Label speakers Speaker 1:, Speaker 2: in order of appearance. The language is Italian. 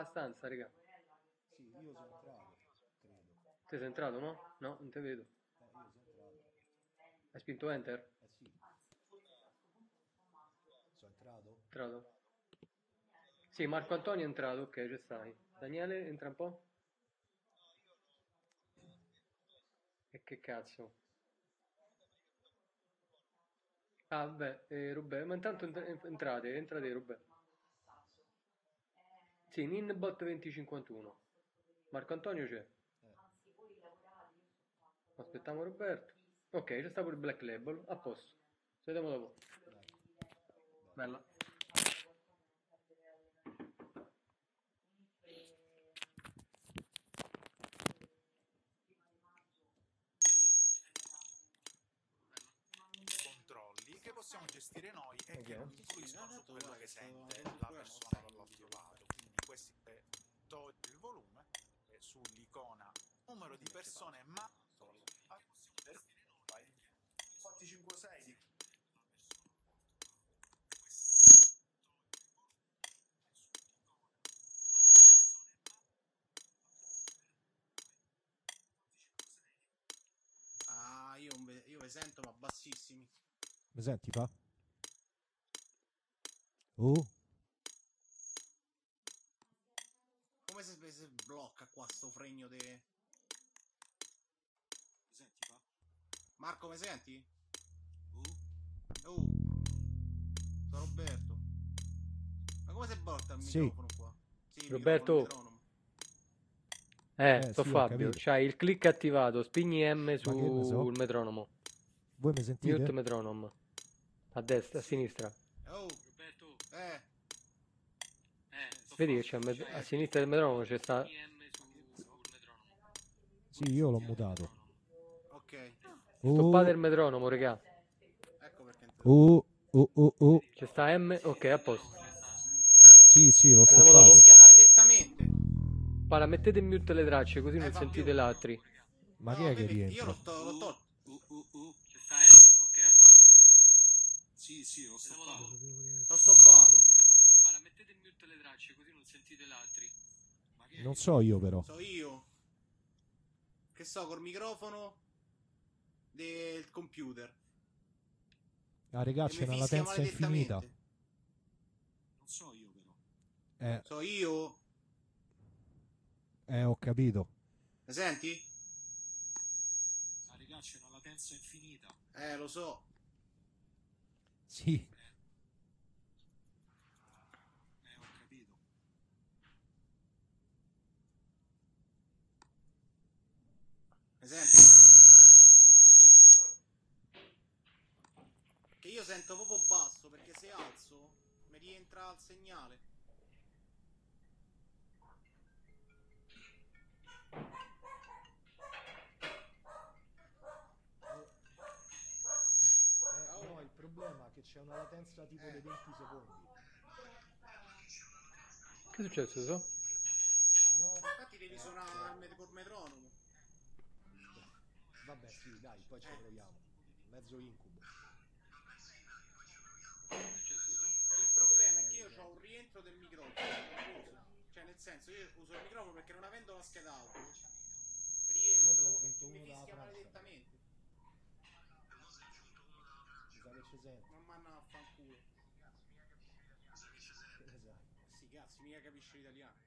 Speaker 1: stanza, raga.
Speaker 2: Sì, io sono entrato, credo.
Speaker 1: Te sei entrato, no? No, non te vedo.
Speaker 2: Io sono entrato.
Speaker 1: Hai spinto enter?
Speaker 2: Sì, sono entrato.
Speaker 1: Entrato. Sì, Marco Antonio è entrato, ok, ci stai. Daniele, entra un po'. E che cazzo? Ah, beh, Rubè, ma intanto entrate, Rubè. Sì, Ninbot 2051. Marco Antonio c'è. Aspettiamo Roberto. Ok, c'è sta pure il Black Label. A posto. Ci vediamo dopo.
Speaker 2: Dai, dai.
Speaker 1: Bella.
Speaker 3: Controlli che possiamo gestire noi e che
Speaker 1: Ok.
Speaker 3: non influiscono su quello che sente la persona dall'altro lato. Quindi questi togli il volume e sull'icona numero di persone ma fatti 5-6 di
Speaker 4: Ah, io ve sento ma bassissimi.
Speaker 2: Mi senti fa? Oh,
Speaker 4: Come se blocca qua sto fregno de... Mi senti fa? Marco, mi senti? Oh, sono Roberto. Ma come si blocca il
Speaker 2: sì.
Speaker 4: microfono qua? Sì, il
Speaker 1: Roberto.
Speaker 4: microfono, il metronomo.
Speaker 1: Sto
Speaker 2: sì, ho
Speaker 1: Fabio.
Speaker 2: capito.
Speaker 1: C'hai il click attivato. Spigni M
Speaker 2: Ma che ne so?
Speaker 1: sul metronomo.
Speaker 2: Voi mi sentite?
Speaker 1: Mute metronome. A destra, a sinistra.
Speaker 4: Oh, Roberto.
Speaker 1: Vedi che c'è a sinistra del metronomo c'è sta.
Speaker 2: Sì, io l'ho mutato.
Speaker 4: Ok,
Speaker 1: Stoppate il metronomo, regà.
Speaker 4: ecco perché entra.
Speaker 2: Oh.
Speaker 1: C'è sta M. Ok, a posto.
Speaker 2: Sì, l'ho
Speaker 1: Vediamo
Speaker 2: stoppato.
Speaker 1: dopo.
Speaker 4: Fischia maledettamente.
Speaker 1: Para, mettete in mute le tracce così non
Speaker 4: fa
Speaker 1: sentite
Speaker 4: più.
Speaker 1: gli altri.
Speaker 2: Ma
Speaker 4: No,
Speaker 2: chi è che
Speaker 4: vedi, io
Speaker 2: rientra?
Speaker 4: l'ho tolto.
Speaker 1: C'è sta M. Ok, a posto.
Speaker 4: Sì, l'ho stoppato. L'ho stoppato.
Speaker 1: Para, mettete in mute le tracce così non sentite gli altri.
Speaker 2: Non so io però.
Speaker 4: So io. Che so, col microfono del computer.
Speaker 2: Ah, regà,
Speaker 4: E
Speaker 2: c'è
Speaker 4: mi
Speaker 2: una
Speaker 4: fischia
Speaker 2: latenza infinita.
Speaker 4: maledettamente. Non so io però. So io.
Speaker 2: Ho capito.
Speaker 4: Mi senti?
Speaker 3: Ah, raga, c'è una latenza infinita.
Speaker 4: Lo so.
Speaker 2: Sì.
Speaker 3: Ho capito.
Speaker 4: Mi senti? Porco Dio. Che io sento proprio basso perché se alzo mi rientra il segnale.
Speaker 2: No, il problema è che c'è una latenza tipo di 20 secondi.
Speaker 1: Che è successo, so?
Speaker 2: No,
Speaker 4: Infatti devi suonare col metronomo.
Speaker 2: vabbè, sì, dai, poi ci proviamo. Mezzo incubo.
Speaker 4: Il problema è che io ho un rientro del microfono. Cioè, nel senso, io uso il microfono perché non avendo la scheda audio, rientro
Speaker 2: Mo' si è aggiunto
Speaker 4: e mi
Speaker 2: uno dalla
Speaker 4: fischia
Speaker 2: Francia.
Speaker 4: maledettamente.
Speaker 2: Mi sa che ci sente.
Speaker 4: Non manna a fanculo.
Speaker 2: Esatto.
Speaker 4: Sì, cazzo, mica capisce l'italiano.